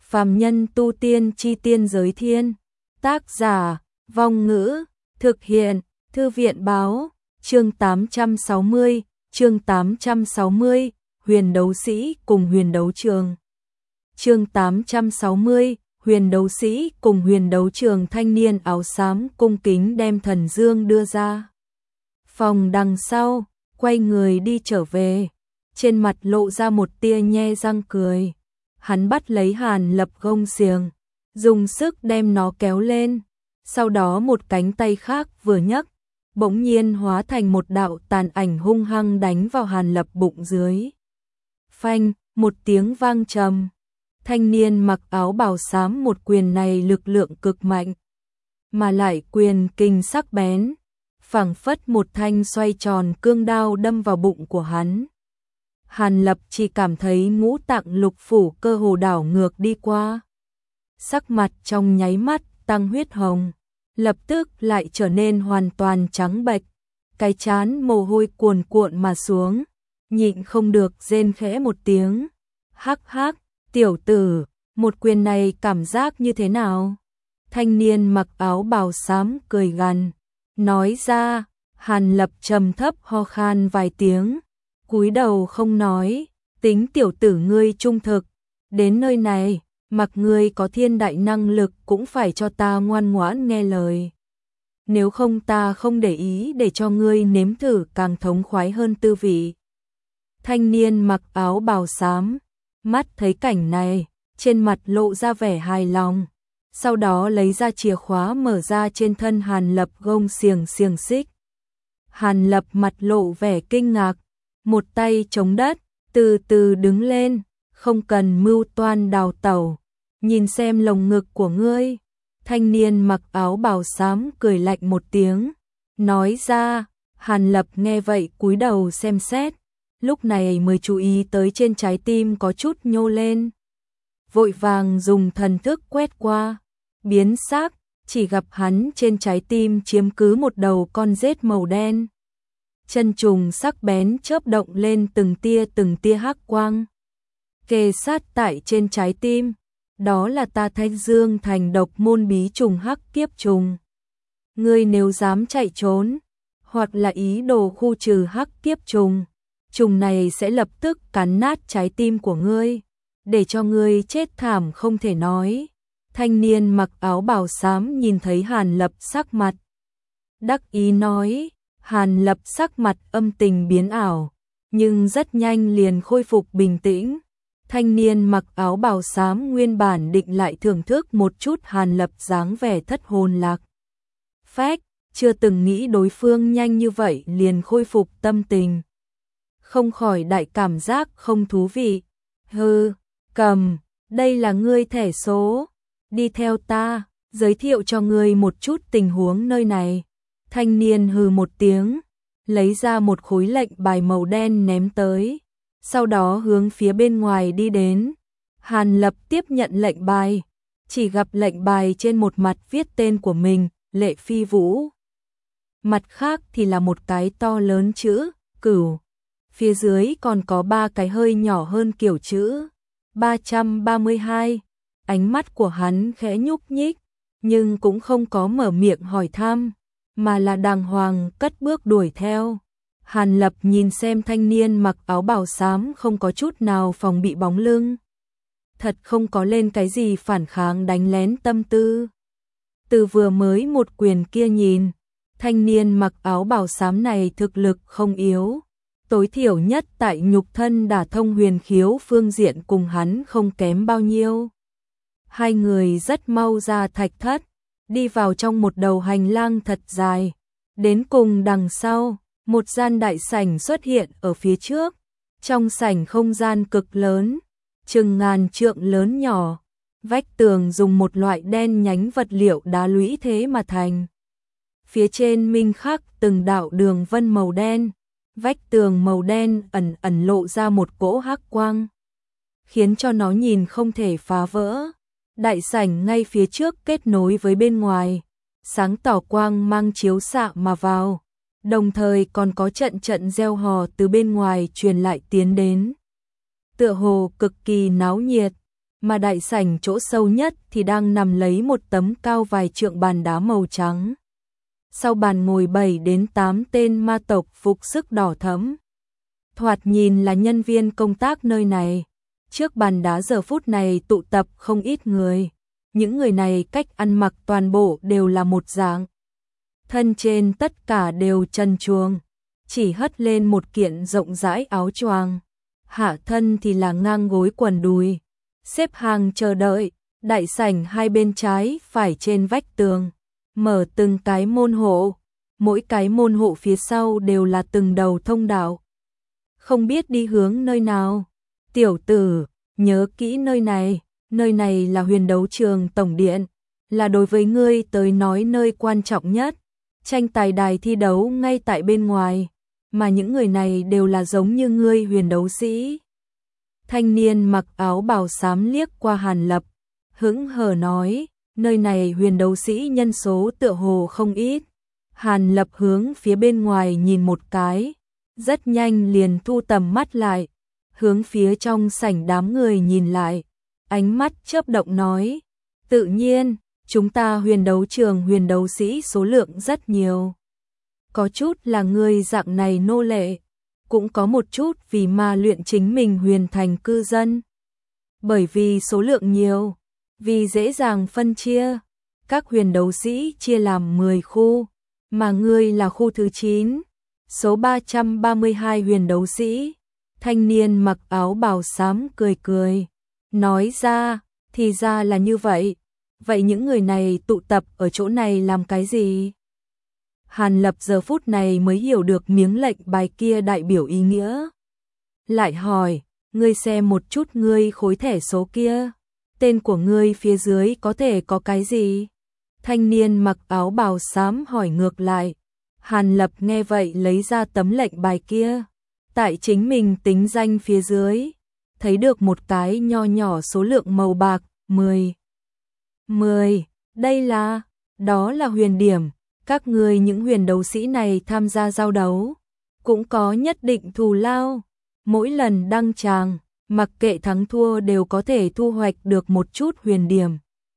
Phàm nhân tu tiên chi tiên giới thiên. Tác giả, Vong Ngữ, thực hiện, Thư viện Báo, chương 860, Huyền đấu sĩ cùng huyền đấu trường. Chương 860, Huyền đấu sĩ cùng huyền đấu trường. Thanh niên áo xám cung kính đem Thần Dương đưa ra phòng đằng sau, quay người đi trở về, trên mặt lộ ra một tia nhe răng cười. Hắn bắt lấy Hàn Lập gông xiềng, dùng sức đem nó kéo lên, sau đó một cánh tay khác vừa nhấc, bỗng nhiên hóa thành một đạo tàn ảnh hung hăng đánh vào Hàn Lập bụng dưới. Phanh, một tiếng vang trầm. Thanh niên mặc áo bào xám một quyền này lực lượng cực mạnh, mà lại quyền kình sắc bén, phảng phất một thanh xoay tròn cương đao đâm vào bụng của hắn. Hàn Lập chỉ cảm thấy ngũ tạng lục phủ cơ hồ đảo ngược đi qua. Sắc mặt trong nháy mắt tăng huyết hồng, lập tức lại trở nên hoàn toàn trắng bệch, cái trán mồ hôi cuồn cuộn mà xuống, nhịn không được rên khẽ một tiếng. Hắc hắc, tiểu tử, một quyền này cảm giác như thế nào? Thanh niên mặc áo bào xám cười gằn, nói ra. Hàn Lập trầm thấp ho khan vài tiếng, cúi đầu không nói. Tính tiểu tử ngươi trung thực, đến nơi này, mặc ngươi có thiên đại năng lực cũng phải cho ta ngoan ngoãn nghe lời. Nếu không ta không để ý để cho ngươi nếm thử càng thống khoái hơn tư vị. Thanh niên mặc áo bào xám, mắt thấy cảnh này, trên mặt lộ ra vẻ hài lòng. Sau đó lấy ra chìa khóa mở ra trên thân Hàn Lập gông xiềng xích. Hàn Lập mặt lộ vẻ kinh ngạc, một tay chống đất, từ từ đứng lên, không cần mưu toan đào tẩu, nhìn xem lồng ngực của ngươi. Thanh niên mặc áo bào xám cười lạnh một tiếng, nói ra. Hàn Lập nghe vậy cúi đầu xem xét, lúc này mới chú ý tới trên trái tim có chút nhô lên. Vội vàng dùng thần thức quét qua, biến sắc, chỉ gặp hắn trên trái tim chiếm cứ một đầu con rết màu đen. Chân trùng sắc bén chớp động lên từng tia hắc quang, kề sát tại trên trái tim. Đó là ta Thanh Dương thành độc môn bí trùng hắc kiếp trùng. Ngươi nếu dám chạy trốn, hoặc là ý đồ khu trừ hắc kiếp trùng, trùng này sẽ lập tức cắn nát trái tim của ngươi, để cho ngươi chết thảm không thể nói. Thanh niên mặc áo bào xám nhìn thấy Hàn Lập sắc mặt, đắc ý nói. Hàn Lập sắc mặt âm tình biến ảo, nhưng rất nhanh liền khôi phục bình tĩnh. Thanh niên mặc áo bào xám nguyên bản định lại thưởng thức một chút Hàn Lập dáng vẻ thất hồn lạc phách, chưa từng nghĩ đối phương nhanh như vậy liền khôi phục tâm tình, không khỏi đại cảm giác không thú vị. Hừ, cầm, đây là ngươi thẻ số, đi theo ta, giới thiệu cho ngươi một chút tình huống nơi này. Thanh niên hừ một tiếng, lấy ra một khối lệnh bài màu đen ném tới, sau đó hướng phía bên ngoài đi đến. Hàn Lập tiếp nhận lệnh bài, chỉ gặp lệnh bài trên một mặt viết tên của mình, Lệ Phi Vũ. Mặt khác thì là một cái to lớn chữ Cửu, phía dưới còn có 3 cái hơi nhỏ hơn kiểu chữ 332. Ánh mắt của hắn khẽ nhúc nhích, nhưng cũng không có mở miệng hỏi thăm, mà là đàng hoàng cất bước đuổi theo. Hàn Lập nhìn xem thanh niên mặc áo bào xám không có chút nào phòng bị bóng lưng, thật không có lên cái gì phản kháng đánh lén tâm tư. Từ vừa mới một quyền kia nhìn, thanh niên mặc áo bào xám này thực lực không yếu, tối thiểu nhất tại nhục thân đả thông huyền khiếu phương diện cùng hắn không kém bao nhiêu. Hai người rất mau ra thạch thất, đi vào trong một đầu hành lang thật dài, đến cùng đằng sau, một gian đại sảnh xuất hiện ở phía trước. Trong sảnh không gian cực lớn, chừng ngàn trượng lớn nhỏ, vách tường dùng một loại đen nhánh vật liệu đá lũy thế mà thành. Phía trên minh khắc từng đạo đường vân màu đen, vách tường màu đen ẩn ẩn lộ ra một cỗ hắc quang, khiến cho nó nhìn không thể phá vỡ. Đại sảnh ngay phía trước kết nối với bên ngoài, sáng tỏ quang mang chiếu xạ mà vào, đồng thời còn có trận trận reo hò từ bên ngoài truyền lại tiến đến. Tựa hồ cực kỳ náo nhiệt, mà đại sảnh chỗ sâu nhất thì đang nằm lấy một tấm cao vài trượng bàn đá màu trắng. Sau bàn ngồi 7 đến 8 tên ma tộc phục sức đỏ thẫm. Thoạt nhìn là nhân viên công tác nơi này. Trước bàn đá giờ phút này tụ tập không ít người. Những người này cách ăn mặc toàn bộ đều là một dạng. Thân trên tất cả đều trần truồng, chỉ hất lên một kiện rộng rãi áo choàng. Hạ thân thì là ngang gối quần đùi. Xếp hàng chờ đợi, đại sảnh hai bên trái phải trên vách tường. Mở từng cái môn hộ, mỗi cái môn hộ phía sau đều là từng đầu thông đạo. Không biết đi hướng nơi nào. Tiểu tử, nhớ kỹ nơi này là huyền đấu trường tổng điện, là đối với ngươi tới nói nơi quan trọng nhất. Tranh tài đài thi đấu ngay tại bên ngoài, mà những người này đều là giống như ngươi huyền đấu sĩ. Thanh niên mặc áo bào xám liếc qua Hàn Lập, hững hờ nói, nơi này huyền đấu sĩ nhân số tựa hồ không ít. Hàn Lập hướng phía bên ngoài nhìn một cái, rất nhanh liền thu tầm mắt lại, hướng phía trong sảnh đám người nhìn lại, ánh mắt chớp động nói, tự nhiên, chúng ta huyền đấu trường huyền đấu sĩ số lượng rất nhiều. Có chút là người dạng này nô lệ, cũng có một chút vì ma luyện chính mình huyền thành cư dân. Bởi vì số lượng nhiều, vì dễ dàng phân chia, các huyền đấu sĩ chia làm 10 khu, mà ngươi là khu thứ 9, số 332 huyền đấu sĩ. Thanh niên mặc áo bào xám cười cười, nói ra, thì ra là như vậy. Vậy những người này tụ tập ở chỗ này làm cái gì? Hàn Lập giờ phút này mới hiểu được miếng lệnh bài kia đại biểu ý nghĩa. Lại hỏi, ngươi xem một chút ngươi khối thẻ số kia, tên của ngươi phía dưới có thể có cái gì? Thanh niên mặc áo bào xám hỏi ngược lại. Hàn Lập nghe vậy lấy ra tấm lệnh bài kia, tại chính mình tính danh phía dưới, thấy được một cái nho nhỏ số lượng màu bạc, 10. 10, đó là huyền điểm, các ngươi những huyền đấu sĩ này tham gia giao đấu, cũng có nhất định thù lao, mỗi lần đăng tràng, mặc kệ thắng thua đều có thể thu hoạch được một chút huyền điểm.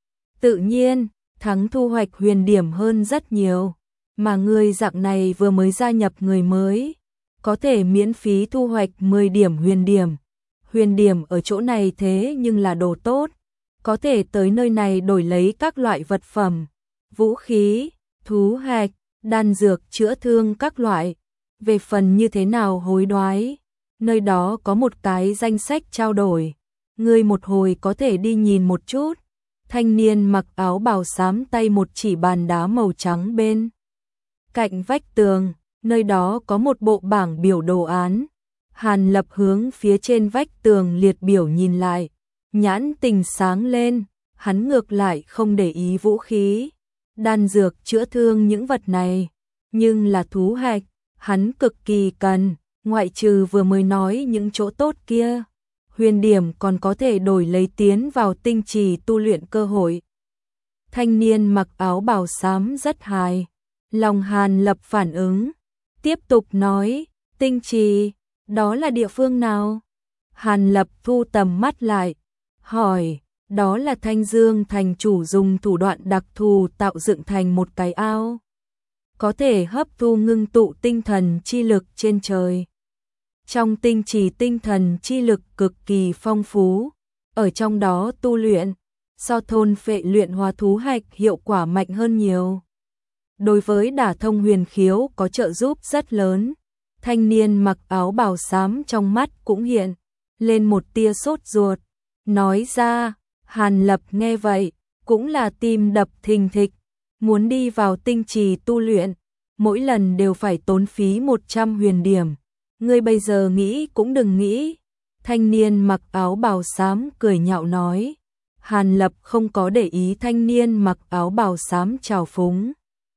Tự nhiên, thắng thu hoạch huyền điểm hơn rất nhiều, mà người dạng này vừa mới gia nhập người mới, có thể miễn phí thu hoạch 10 điểm huyền điểm. Huyền điểm ở chỗ này thế nhưng là đồ tốt, có thể tới nơi này đổi lấy các loại vật phẩm, vũ khí, thú hạch, đan dược chữa thương các loại. Về phần như thế nào hối đoái, nơi đó có một cái danh sách trao đổi, ngươi một hồi có thể đi nhìn một chút. Thanh niên mặc áo bào xám tay một chỉ bàn đá màu trắng bên cạnh vách tường, nơi đó có một bộ bảng biểu đồ án. Hàn Lập hướng phía trên vách tường liệt biểu nhìn lại, nhãn tình sáng lên, hắn ngược lại không để ý vũ khí, đan dược chữa thương những vật này, nhưng là thú hạch, hắn cực kỳ cần, ngoại trừ vừa mới nói những chỗ tốt kia, huyền điểm còn có thể đổi lấy tiến vào tinh trì tu luyện cơ hội. Thanh niên mặc áo bào xám rất hài lòng Hàn Lập phản ứng, tiếp tục nói, tinh trì, đó là địa phương nào? Hàn Lập thu tầm mắt lại, hỏi, đó là Thanh Dương thành chủ dùng thủ đoạn đặc thù tạo dựng thành một cái ao, có thể hấp thu ngưng tụ tinh thần chi lực trên trời. Trong tinh trì tinh thần chi lực cực kỳ phong phú, ở trong đó tu luyện, so thôn phệ luyện hóa thú hạch hiệu quả mạnh hơn nhiều. Đối với đả thông huyền khiếu có trợ giúp rất lớn. Thanh niên mặc áo bào xám trong mắt cũng hiện lên một tia sốt ruột, nói ra. Hàn Lập nghe vậy, cũng là tim đập thình thịch, muốn đi vào tinh trì tu luyện, mỗi lần đều phải tốn phí 100 huyền điểm. Ngươi bây giờ nghĩ cũng đừng nghĩ. Thanh niên mặc áo bào xám cười nhạo nói. Hàn Lập không có để ý thanh niên mặc áo bào xám trào phúng.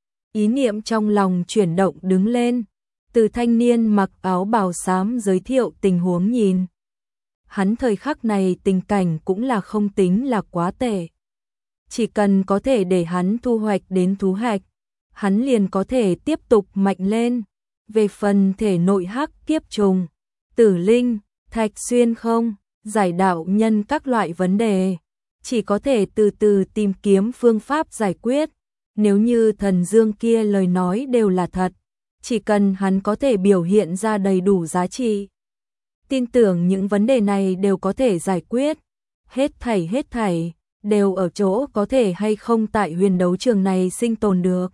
Ý niệm trong lòng chuyển động đứng lên, từ thanh niên mặc áo bào xám giới thiệu tình huống nhìn. Hắn thời khắc này tình cảnh cũng là không tính là quá tệ. Chỉ cần có thể để hắn thu hoạch đến thú hạch, hắn liền có thể tiếp tục mạnh lên. Về phần thể nội hắc kiếp trùng, tử linh, thạch xuyên không, giải đạo nhân các loại vấn đề, chỉ có thể từ từ tìm kiếm phương pháp giải quyết. Nếu như thần dương kia lời nói đều là thật, chỉ cần hắn có thể biểu hiện ra đầy đủ giá trị, tin tưởng những vấn đề này đều có thể giải quyết. Hết thảy đều ở chỗ có thể hay không tại huyền đấu trường này sinh tồn được.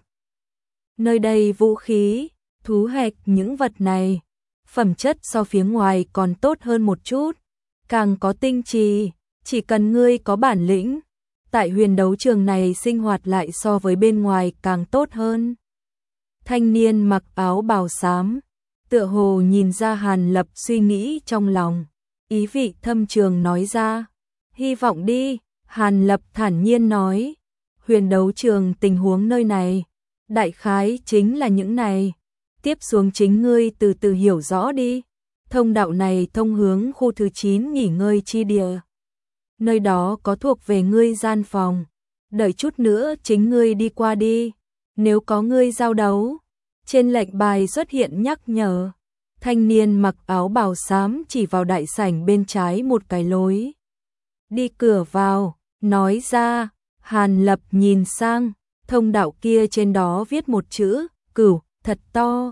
Nơi đây vũ khí, thú hạch những vật này, phẩm chất so phía ngoài còn tốt hơn một chút, càng có tinh trì, chỉ cần ngươi có bản lĩnh, tại huyền đấu trường này sinh hoạt lại so với bên ngoài càng tốt hơn. Thanh niên mặc áo bào xám, tựa hồ nhìn ra Hàn Lập suy nghĩ trong lòng, ý vị thâm trường nói ra, hy vọng đi. Hàn Lập thản nhiên nói, huyền đấu trường tình huống nơi này, đại khái chính là những này, tiếp xuống chính ngươi từ từ hiểu rõ đi. Thông đạo này thông hướng khu thứ 9 nghỉ ngơi chi địa. Nơi đó có thuộc về ngươi gian phòng, đợi chút nữa chính ngươi đi qua đi, nếu có ngươi giao đấu. Trên lệnh bài xuất hiện nhắc nhở, thanh niên mặc áo bào xám chỉ vào đại sảnh bên trái một cái lối. Đi cửa vào, nói ra. Hàn Lập nhìn sang, thông đạo kia trên đó viết một chữ, Cửu, thật to.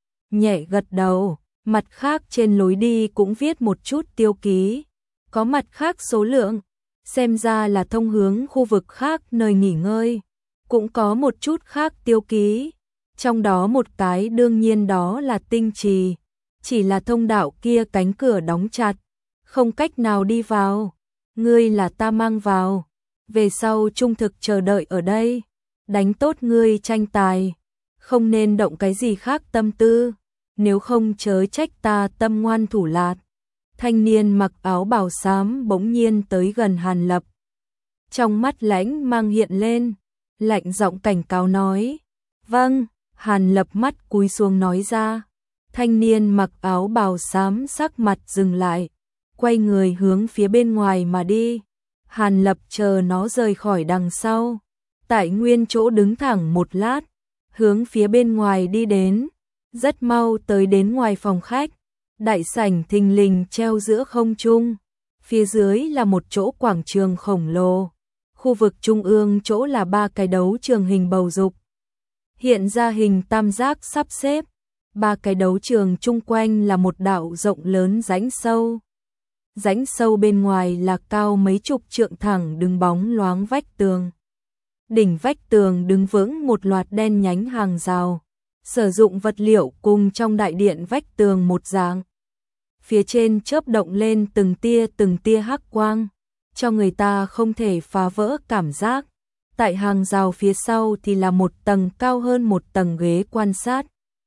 Nhẹ gật đầu, mặt khác trên lối đi cũng viết một chút tiêu ký, có mặt khác số lượng, xem ra là thông hướng khu vực khác nơi nghỉ ngơi, cũng có một chút khác tiêu ký, trong đó một cái đương nhiên đó là tinh trì, chỉ là thông đạo kia cánh cửa đóng chặt, không cách nào đi vào, ngươi là ta mang vào, về sau trung thực chờ đợi ở đây, đánh tốt ngươi tranh tài, không nên động cái gì khác tâm tư, nếu không chớ trách ta tâm ngoan thủ lạt. Thanh niên mặc áo bào xám bỗng nhiên tới gần Hàn Lập. Trong mắt lãnh mang hiện lên, lạnh giọng cảnh cáo nói. Vâng, Hàn Lập mắt cúi xuống nói ra. Thanh niên mặc áo bào xám sắc mặt dừng lại, quay người hướng phía bên ngoài mà đi. Hàn Lập chờ nó rời khỏi đằng sau, tại nguyên chỗ đứng thẳng một lát, hướng phía bên ngoài đi đến, rất mau tới đến ngoài phòng khách. Đại sảnh thình lình treo giữa không trung, phía dưới là một chỗ quảng trường khổng lồ, khu vực trung ương chỗ là 3 cái đấu trường hình bầu dục, hiện ra hình tam giác sắp xếp, 3 cái đấu trường chung quanh là một đạo rộng lớn rãnh sâu. Rãnh sâu bên ngoài là cao mấy chục trượng thẳng đứng bóng loáng vách tường. Đỉnh vách tường đứng vững một loạt đen nhánh hàng rào, sử dụng vật liệu cùng trong đại điện vách tường một dạng. Phía trên chớp động lên từng tia hắc quang, cho người ta không thể phá vỡ cảm giác. Tại hàng rào phía sau thì là một tầng cao hơn một tầng ghế quan sát.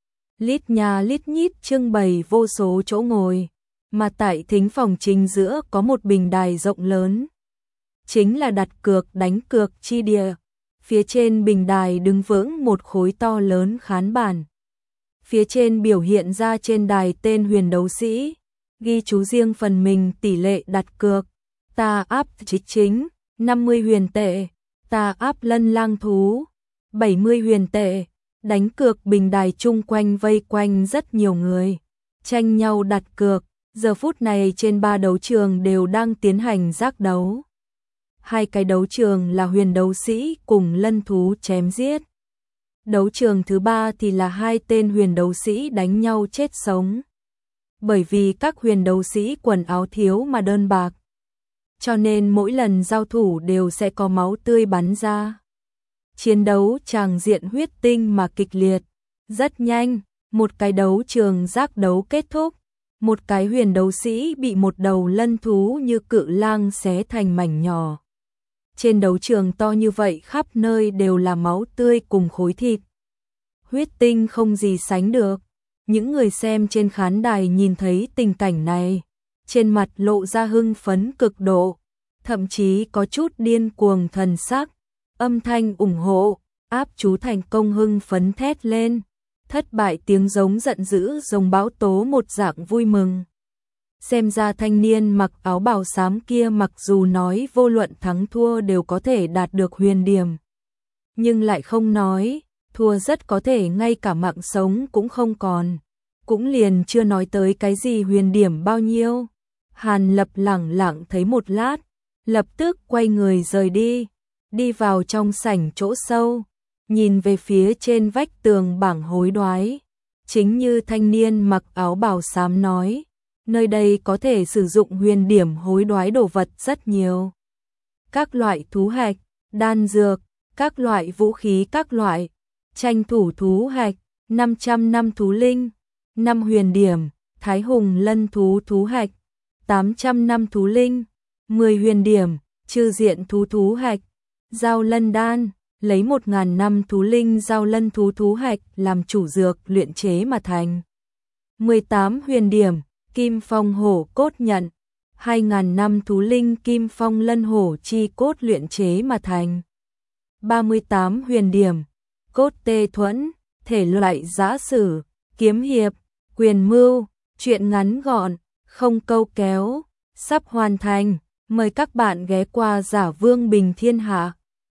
Lít nhà lít nhít trưng bày vô số chỗ ngồi, mà tại thính phòng chính giữa có một bình đài rộng lớn. Chính là đặt cược đánh cược chi địa. Phía trên bình đài đứng vững một khối to lớn khán bàn. Phía trên biểu hiện ra trên đài tên huyền đấu sĩ, ghi chú riêng phần mình tỷ lệ đặt cược. Ta áp chính 50 huyền tệ, ta áp lân lang thú 70 huyền tệ. Đánh cược bình đài chung quanh vây quanh rất nhiều người, tranh nhau đặt cược. Giờ phút này trên 3 đấu trường đều đang tiến hành giác đấu. 2 cái đấu trường là huyền đấu sĩ cùng lân thú chém giết. Đấu trường thứ 3 thì là 2 tên huyền đấu sĩ đánh nhau chết sống. Bởi vì các huyền đấu sĩ quần áo thiếu mà đơn bạc, cho nên mỗi lần giao thủ đều sẽ có máu tươi bắn ra. Chiến đấu tràng diện huyết tinh mà kịch liệt. Rất nhanh, một cái đấu trường giác đấu kết thúc. Một cái huyền đấu sĩ bị một đầu lân thú như cự lang xé thành mảnh nhỏ. Trên đấu trường to như vậy khắp nơi đều là máu tươi cùng khối thịt. Huyết tinh không gì sánh được. Những người xem trên khán đài nhìn thấy tình cảnh này, trên mặt lộ ra hưng phấn cực độ, thậm chí có chút điên cuồng thần sắc. Âm thanh ủng hộ, áp chú thành công hưng phấn thét lên. Thất bại tiếng giống giận dữ giống bão tố một dạng vui mừng. Xem ra thanh niên mặc áo bào xám kia mặc dù nói vô luận thắng thua đều có thể đạt được huyền điểm, nhưng lại không nói, thua rất có thể ngay cả mạng sống cũng không còn, cũng liền chưa nói tới cái gì huyền điểm bao nhiêu. Hàn Lập lẳng lặng thấy một lát, lập tức quay người rời đi, đi vào trong sảnh chỗ sâu, nhìn về phía trên vách tường bảng hối đoái. Chính như thanh niên mặc áo bào xám nói, nơi đây có thể sử dụng huyền điểm hối đoái đồ vật rất nhiều. Các loại thú hạch, đan dược, các loại vũ khí các loại, tranh thủ thú hạch, 500 năm thú linh, 5 huyền điểm, thái hùng lân thú thú hạch, 800 năm thú linh, 10 huyền điểm, chư diện thú thú hạch, giao lân đan, lấy 1000 năm thú linh giao lân thú thú hạch làm chủ dược luyện chế mà thành. 18 huyền điểm, kim phong hổ cốt nhận, 2000 năm thú linh kim phong lân hổ chi cốt luyện chế mà thành. 38 huyền điểm, cốt tê thuẫn, thể loại giã sử, kiếm hiệp, quyền mưu, truyện ngắn gọn, không câu kéo, sắp hoàn thành. Mời các bạn ghé qua Giả Vương Bình Thiên Hạ.